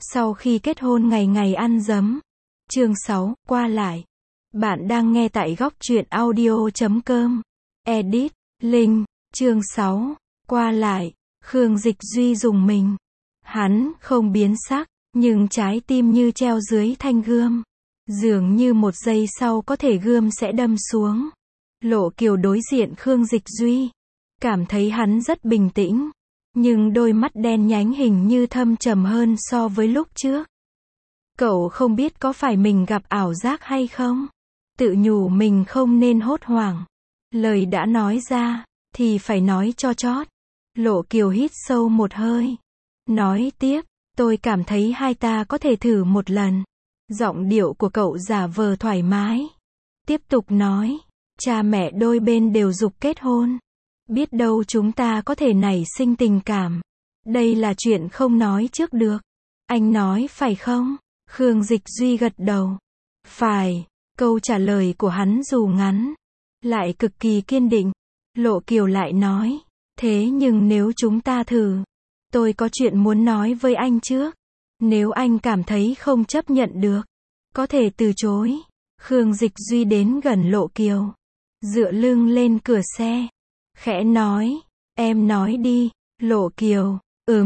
Sau khi kết hôn ngày ngày ăn dấm. Chương 6, qua lại. Bạn đang nghe tại góc truyện audio.com. Edit, Linh, chương 6, qua lại. Khương Dịch Duy dùng mình. Hắn không biến sắc, nhưng trái tim như treo dưới thanh gươm. Dường như một giây sau có thể gươm sẽ đâm xuống. Lộ Kiều đối diện Khương Dịch Duy. Cảm thấy hắn rất bình tĩnh. Nhưng đôi mắt đen nhánh hình như thâm trầm hơn so với lúc trước. Cậu không biết có phải mình gặp ảo giác hay không? Tự nhủ mình không nên hốt hoảng. Lời đã nói ra, thì phải nói cho chót. Lộ Kiều hít sâu một hơi. Nói tiếp, tôi cảm thấy hai ta có thể thử một lần. Giọng điệu của cậu giả vờ thoải mái. Tiếp tục nói, cha mẹ đôi bên đều giục kết hôn. Biết đâu chúng ta có thể nảy sinh tình cảm. Đây là chuyện không nói trước được. Anh nói phải không? Khương Dịch Duy gật đầu. Phải. Câu trả lời của hắn dù ngắn, lại cực kỳ kiên định. Lộ Kiều lại nói. Thế nhưng nếu chúng ta thử, tôi có chuyện muốn nói với anh trước. Nếu anh cảm thấy không chấp nhận được, có thể từ chối. Khương Dịch Duy đến gần Lộ Kiều, dựa lưng lên cửa xe, khẽ nói, em nói đi. Lộ Kiều,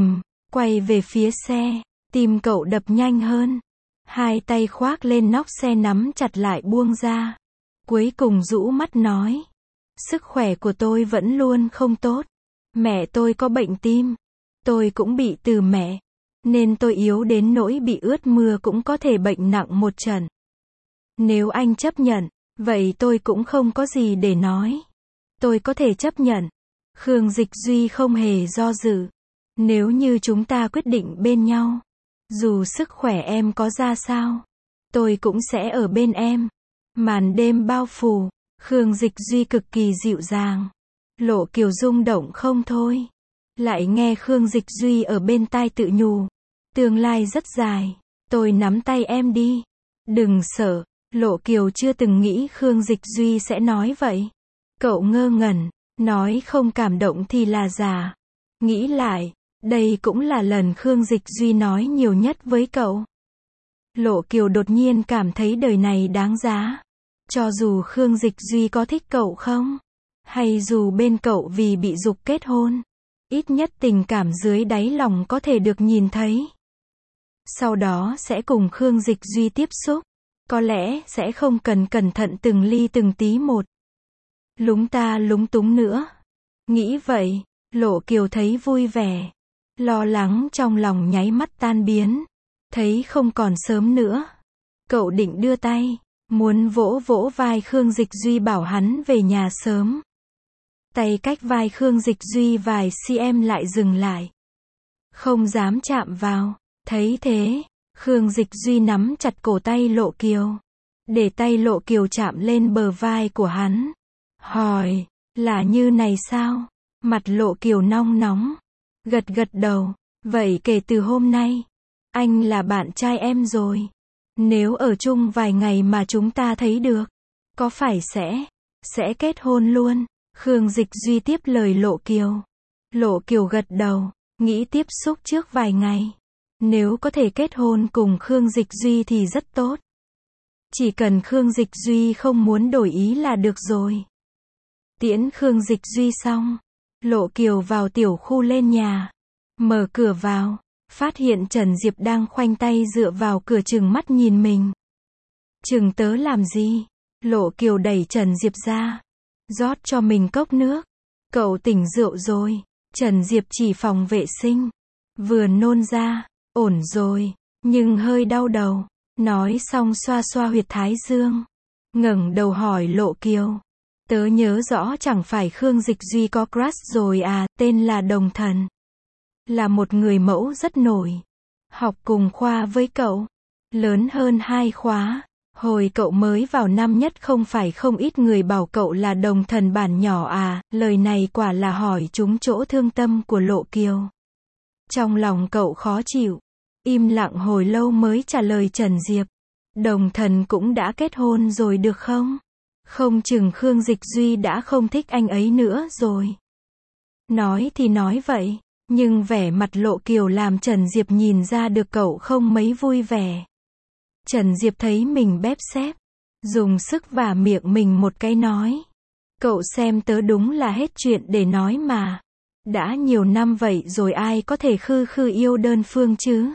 quay về phía xe, tim cậu đập nhanh hơn. Hai tay khoác lên nóc xe nắm chặt lại buông ra. Cuối cùng rũ mắt nói, sức khỏe của tôi vẫn luôn không tốt. Mẹ tôi có bệnh tim. Tôi cũng bị từ mẹ. Nên tôi yếu đến nỗi bị ướt mưa cũng có thể bệnh nặng một trận. Nếu anh chấp nhận, vậy tôi cũng không có gì để nói. Tôi có thể chấp nhận. Khương Dịch Duy không hề do dự. Nếu như chúng ta quyết định bên nhau, dù sức khỏe em có ra sao, tôi cũng sẽ ở bên em. Màn đêm bao phủ, Khương Dịch Duy cực kỳ dịu dàng. Lộ Kiều rung động không thôi. Lại nghe Khương Dịch Duy ở bên tai tự nhủ, tương lai rất dài, tôi nắm tay em đi. Đừng sợ. Lộ Kiều chưa từng nghĩ Khương Dịch Duy sẽ nói vậy. Cậu ngơ ngẩn, nói không cảm động thì là giả. Nghĩ lại, đây cũng là lần Khương Dịch Duy nói nhiều nhất với cậu. Lộ Kiều đột nhiên cảm thấy đời này đáng giá. Cho dù Khương Dịch Duy có thích cậu không, hay dù bên cậu vì bị giục kết hôn, ít nhất tình cảm dưới đáy lòng có thể được nhìn thấy. Sau đó sẽ cùng Khương Dịch Duy tiếp xúc. Có lẽ sẽ không cần cẩn thận từng ly từng tí một. Lúng ta lúng túng nữa. Nghĩ vậy, Lộ Kiều thấy vui vẻ. Lo lắng trong lòng nháy mắt tan biến. Thấy không còn sớm nữa. Cậu định đưa tay, muốn vỗ vỗ vai Khương Dịch Duy bảo hắn về nhà sớm. Tay cách vai Khương Dịch Duy vài cm lại dừng lại. Không dám chạm vào. Thấy thế, Khương Dịch Duy nắm chặt cổ tay Lộ Kiều. Để tay Lộ Kiều chạm lên bờ vai của hắn. Hỏi, là như này sao? Mặt Lộ Kiều nong nóng. Gật gật đầu. Vậy kể từ hôm nay, anh là bạn trai em rồi. Nếu ở chung vài ngày mà chúng ta thấy được, có phải sẽ kết hôn luôn? Khương Dịch Duy tiếp lời Lộ Kiều. Lộ Kiều gật đầu, nghĩ tiếp xúc trước vài ngày. Nếu có thể kết hôn cùng Khương Dịch Duy thì rất tốt. Chỉ cần Khương Dịch Duy không muốn đổi ý là được rồi. Tiễn Khương Dịch Duy xong, Lộ Kiều vào tiểu khu lên nhà. Mở cửa vào, phát hiện Trần Diệp đang khoanh tay dựa vào cửa trừng mắt nhìn mình. Trừng tớ làm gì? Lộ Kiều đẩy Trần Diệp ra, rót cho mình cốc nước. Cậu tỉnh rượu rồi. Trần Diệp chỉ phòng vệ sinh. Vừa nôn ra, ổn rồi, nhưng hơi đau đầu. Nói xong xoa xoa huyệt thái dương. Ngẩng đầu hỏi Lộ Kiều. Tớ nhớ rõ chẳng phải Khương Dịch Duy có crush rồi à, tên là Đồng Thần. Là một người mẫu rất nổi. Học cùng khoa với cậu. Lớn hơn 2 khóa. Hồi cậu mới vào năm nhất không phải không ít người bảo cậu là Đồng Thần bản nhỏ à. Lời này quả là hỏi trúng chỗ thương tâm của Lộ Kiều. Trong lòng cậu khó chịu. Im lặng hồi lâu mới trả lời Trần Diệp. Đồng Thần cũng đã kết hôn rồi được không? Không chừng Khương Dịch Duy đã không thích anh ấy nữa rồi. Nói thì nói vậy. Nhưng vẻ mặt Lộ Kiều làm Trần Diệp nhìn ra được cậu không mấy vui vẻ. Trần Diệp thấy mình bép xép, dùng sức vả miệng mình một cái nói. Cậu xem tớ đúng là hết chuyện để nói mà. Đã nhiều năm vậy rồi ai có thể khư khư yêu đơn phương chứ?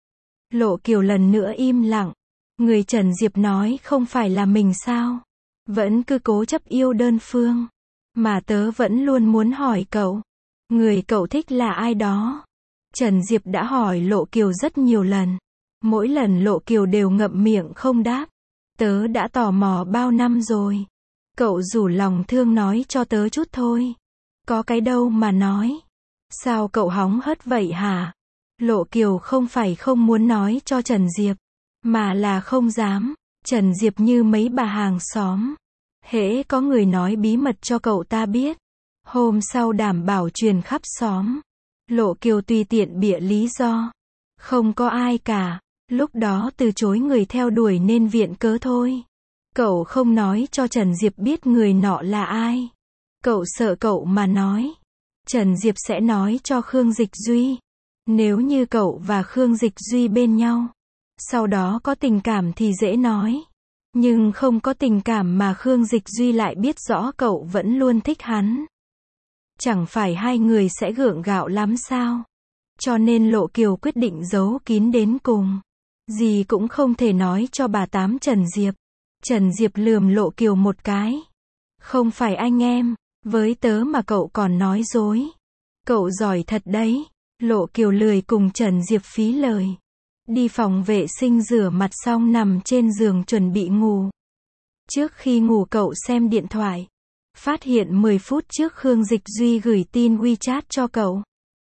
Lộ Kiều lần nữa im lặng. Người Trần Diệp nói không phải là mình sao? Vẫn cứ cố chấp yêu đơn phương. Mà tớ vẫn luôn muốn hỏi cậu. Người cậu thích là ai đó? Trần Diệp đã hỏi Lộ Kiều rất nhiều lần. Mỗi lần Lộ Kiều đều ngậm miệng không đáp. Tớ đã tò mò bao năm rồi. Cậu rủ lòng thương nói cho tớ chút thôi. Có cái đâu mà nói. Sao cậu hóng hớt vậy hả? Lộ Kiều không phải không muốn nói cho Trần Diệp, mà là không dám. Trần Diệp như mấy bà hàng xóm. Hễ có người nói bí mật cho cậu ta biết, hôm sau đảm bảo truyền khắp xóm. Lộ Kiều tùy tiện bịa lý do. Không có ai cả. Lúc đó từ chối người theo đuổi nên viện cớ thôi. Cậu không nói cho Trần Diệp biết người nọ là ai. Cậu sợ cậu mà nói, Trần Diệp sẽ nói cho Khương Dịch Duy. Nếu như cậu và Khương Dịch Duy bên nhau, sau đó có tình cảm thì dễ nói. Nhưng không có tình cảm mà Khương Dịch Duy lại biết rõ cậu vẫn luôn thích hắn. Chẳng phải hai người sẽ gượng gạo lắm sao? Cho nên Lộ Kiều quyết định giấu kín đến cùng. Gì cũng không thể nói cho bà Tám Trần Diệp. Trần Diệp lườm Lộ Kiều một cái. Không phải anh em, với tớ mà cậu còn nói dối. Cậu giỏi thật đấy. Lộ Kiều lười cùng Trần Diệp phí lời. Đi phòng vệ sinh rửa mặt xong nằm trên giường chuẩn bị ngủ. Trước khi ngủ cậu xem điện thoại. Phát hiện 10 phút trước Khương Dịch Duy gửi tin WeChat cho cậu.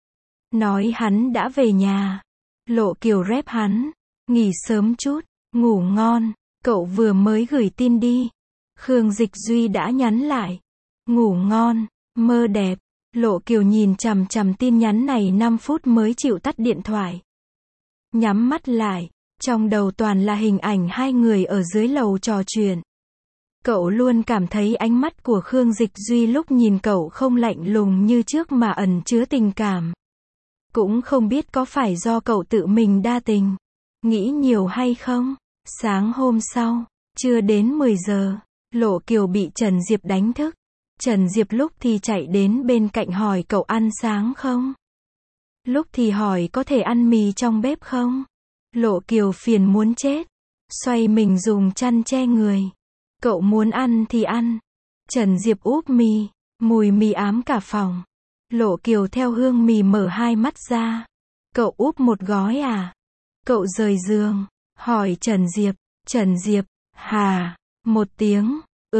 Nói hắn đã về nhà. Lộ Kiều rep hắn. Nghỉ sớm chút, ngủ ngon. Cậu vừa mới gửi tin đi. Khương Dịch Duy đã nhắn lại. Ngủ ngon, mơ đẹp. Lộ Kiều nhìn chằm chằm tin nhắn này 5 phút mới chịu tắt điện thoại. Nhắm mắt lại, trong đầu toàn là hình ảnh hai người ở dưới lầu trò chuyện. Cậu luôn cảm thấy ánh mắt của Khương Dịch Duy lúc nhìn cậu không lạnh lùng như trước mà ẩn chứa tình cảm. Cũng không biết có phải do cậu tự mình đa tình, nghĩ nhiều hay không. Sáng hôm sau, chưa đến 10 giờ, Lộ Kiều bị Trần Diệp đánh thức. Trần Diệp lúc thì chạy đến bên cạnh hỏi cậu ăn sáng không? Lúc thì hỏi có thể ăn mì trong bếp không? Lộ Kiều phiền muốn chết. Xoay mình dùng chăn che người. Cậu muốn ăn thì ăn. Trần Diệp úp mì. Mùi mì ám cả phòng. Lộ Kiều theo hương mì mở hai mắt ra. Cậu úp một gói à? Cậu rời giường. Hỏi Trần Diệp. Trần Diệp. Hà. Một tiếng.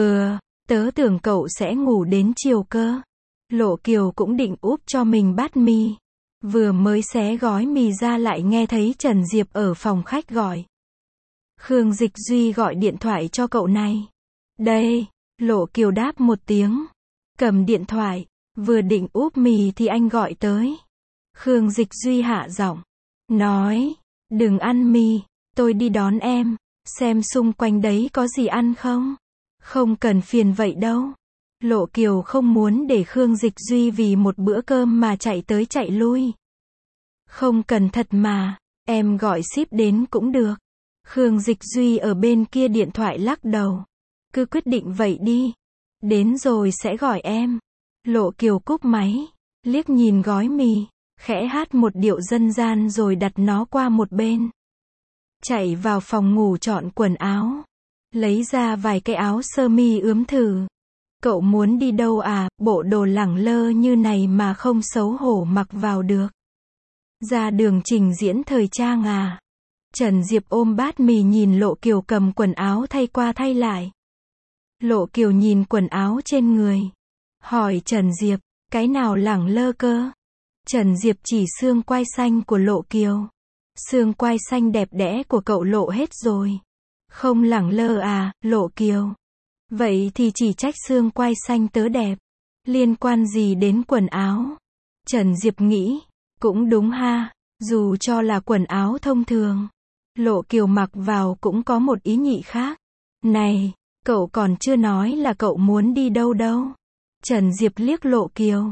Tớ tưởng cậu sẽ ngủ đến chiều cơ. Lộ Kiều cũng định úp cho mình bát mì. Vừa mới xé gói mì ra lại nghe thấy Trần Diệp ở phòng khách gọi. Khương Dịch Duy gọi điện thoại cho cậu này. Đây. Lộ Kiều đáp một tiếng. Cầm điện thoại. Vừa định úp mì thì anh gọi tới. Khương Dịch Duy hạ giọng. Nói. Đừng ăn mì. Tôi đi đón em. Xem xung quanh đấy có gì ăn không? Không cần phiền vậy đâu. Lộ Kiều không muốn để Khương Dịch Duy vì một bữa cơm mà chạy tới chạy lui. Không cần thật mà. Em gọi ship đến cũng được. Khương Dịch Duy ở bên kia điện thoại lắc đầu. Cứ quyết định vậy đi. Đến rồi sẽ gọi em. Lộ Kiều cúp máy. Liếc nhìn gói mì. Khẽ hát một điệu dân gian rồi đặt nó qua một bên. Chạy vào phòng ngủ chọn quần áo. Lấy ra vài cái áo sơ mi ướm thử. Cậu muốn đi đâu à, bộ đồ lẳng lơ như này mà không xấu hổ mặc vào được. Ra đường trình diễn thời trang à? Trần Diệp ôm bát mì nhìn Lộ Kiều cầm quần áo thay qua thay lại. Lộ Kiều nhìn quần áo trên người. Hỏi Trần Diệp, cái nào lẳng lơ cơ? Trần Diệp chỉ xương quai xanh của Lộ Kiều. Xương quai xanh đẹp đẽ của cậu lộ hết rồi. Không lẳng lơ à, Lộ Kiều? Vậy thì chỉ trách xương quai xanh tớ đẹp. Liên quan gì đến quần áo? Trần Diệp nghĩ, cũng đúng ha, dù cho là quần áo thông thường. Lộ Kiều mặc vào cũng có một ý nhị khác. Này, cậu còn chưa nói là cậu muốn đi đâu đâu. Trần Diệp liếc Lộ Kiều.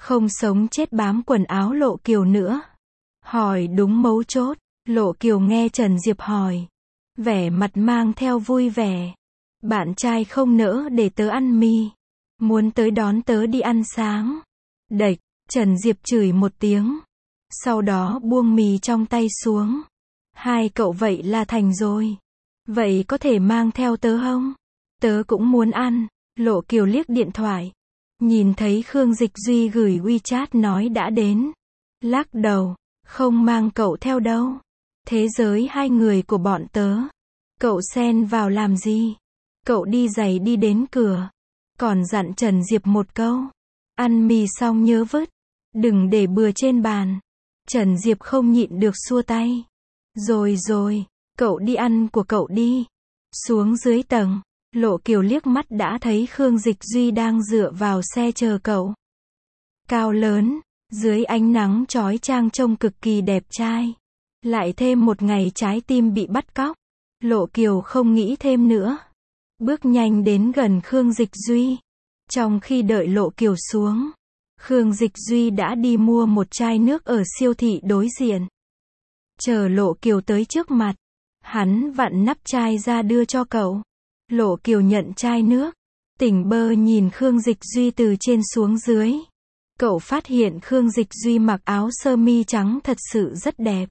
Không sống chết bám quần áo Lộ Kiều nữa. Hỏi đúng mấu chốt, Lộ Kiều nghe Trần Diệp hỏi. Vẻ mặt mang theo vui vẻ. Bạn trai không nỡ để tớ ăn mì. Muốn tới đón tớ đi ăn sáng. Đệch, Trần Diệp chửi một tiếng. Sau đó buông mì trong tay xuống. Hai cậu vậy là thành rồi. Vậy có thể mang theo tớ không? Tớ cũng muốn ăn. Lộ Kiều liếc điện thoại. Nhìn thấy Khương Dịch Duy gửi WeChat nói đã đến. Lắc đầu. Không mang cậu theo đâu. Thế giới hai người của bọn tớ. Cậu xen vào làm gì? Cậu đi giày đi đến cửa. Còn dặn Trần Diệp một câu. Ăn mì xong nhớ vứt. Đừng để bừa trên bàn. Trần Diệp không nhịn được xua tay. Rồi rồi, cậu đi ăn của cậu đi. Xuống dưới tầng, Lộ Kiều liếc mắt đã thấy Khương Dịch Duy đang dựa vào xe chờ cậu. Cao lớn, dưới ánh nắng chói chang trông cực kỳ đẹp trai. Lại thêm một ngày trái tim bị bắt cóc. Lộ Kiều không nghĩ thêm nữa. Bước nhanh đến gần Khương Dịch Duy. Trong khi đợi Lộ Kiều xuống, Khương Dịch Duy đã đi mua một chai nước ở siêu thị đối diện. Chờ Lộ Kiều tới trước mặt, hắn vặn nắp chai ra đưa cho cậu. Lộ Kiều nhận chai nước, tỉnh bơ nhìn Khương Dịch Duy từ trên xuống dưới. Cậu phát hiện Khương Dịch Duy mặc áo sơ mi trắng thật sự rất đẹp.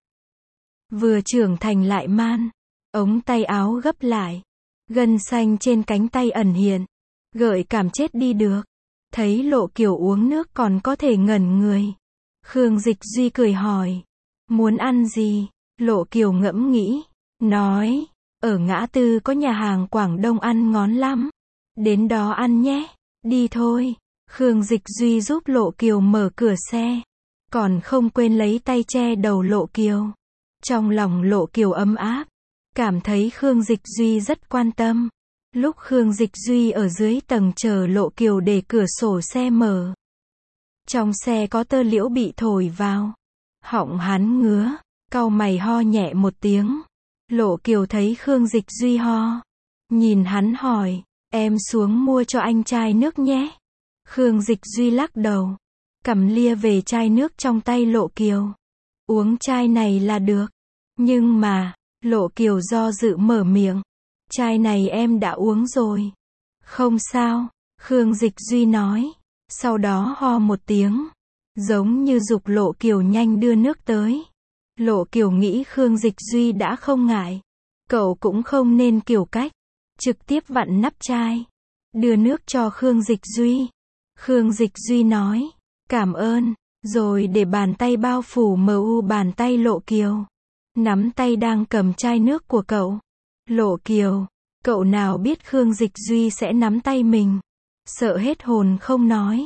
Vừa trưởng thành lại man, ống tay áo gấp lại, gân xanh trên cánh tay ẩn hiện, gợi cảm chết đi được. Thấy Lộ Kiều uống nước còn có thể ngẩn người. Khương Dịch Duy cười hỏi. Muốn ăn gì? Lộ Kiều ngẫm nghĩ. Nói. Ở ngã tư có nhà hàng Quảng Đông ăn ngon lắm. Đến đó ăn nhé. Đi thôi. Khương Dịch Duy giúp Lộ Kiều mở cửa xe. Còn không quên lấy tay che đầu Lộ Kiều. Trong lòng Lộ Kiều ấm áp. Cảm thấy Khương Dịch Duy rất quan tâm. Lúc Khương Dịch Duy ở dưới tầng chờ Lộ Kiều để cửa sổ xe mở. Trong xe có tơ liễu bị thổi vào. Họng hắn ngứa, cau mày ho nhẹ một tiếng. Lộ Kiều thấy Khương Dịch Duy ho. Nhìn hắn hỏi, em xuống mua cho anh chai nước nhé. Khương Dịch Duy lắc đầu. Cầm lia về chai nước trong tay Lộ Kiều. Uống chai này là được. Nhưng mà, Lộ Kiều do dự mở miệng. Chai này em đã uống rồi. Không sao, Khương Dịch Duy nói. Sau đó ho một tiếng. Giống như giục Lộ Kiều nhanh đưa nước tới. Lộ Kiều nghĩ Khương Dịch Duy đã không ngại. Cậu cũng không nên kiểu cách. Trực tiếp vặn nắp chai. Đưa nước cho Khương Dịch Duy. Khương Dịch Duy nói. Cảm ơn. Rồi để bàn tay bao phủ bàn tay Lộ Kiều. Nắm tay đang cầm chai nước của cậu. Lộ Kiều. Cậu nào biết Khương Dịch Duy sẽ nắm tay mình. Sợ hết hồn không nói.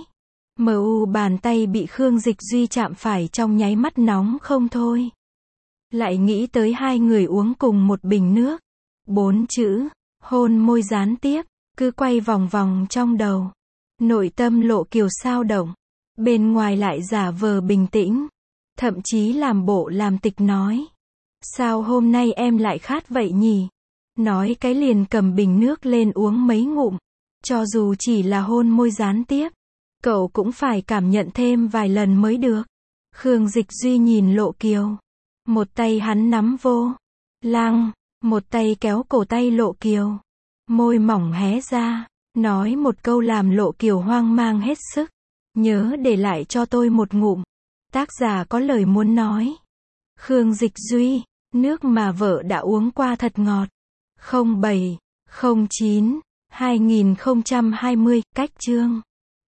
Bàn tay bị Khương Dịch Duy chạm phải trong nháy mắt nóng không thôi. Lại nghĩ tới hai người uống cùng một bình nước. 4 chữ, hôn môi gián tiếp, cứ quay vòng vòng trong đầu. Nội tâm Lộ Kiều sao động. Bên ngoài lại giả vờ bình tĩnh. Thậm chí làm bộ làm tịch nói. Sao hôm nay em lại khát vậy nhỉ? Nói cái liền cầm bình nước lên uống mấy ngụm. Cho dù chỉ là hôn môi gián tiếp. Cậu cũng phải cảm nhận thêm vài lần mới được. Khương Dịch Duy nhìn Lộ Kiều. Một tay hắn nắm vô. Lăng. Một tay kéo cổ tay Lộ Kiều. Môi mỏng hé ra. Nói một câu làm Lộ Kiều hoang mang hết sức. Nhớ để lại cho tôi một ngụm. Tác giả có lời muốn nói. Khương Dịch Duy. Nước mà vợ đã uống qua thật ngọt. 07, 09, 2020, cách chương.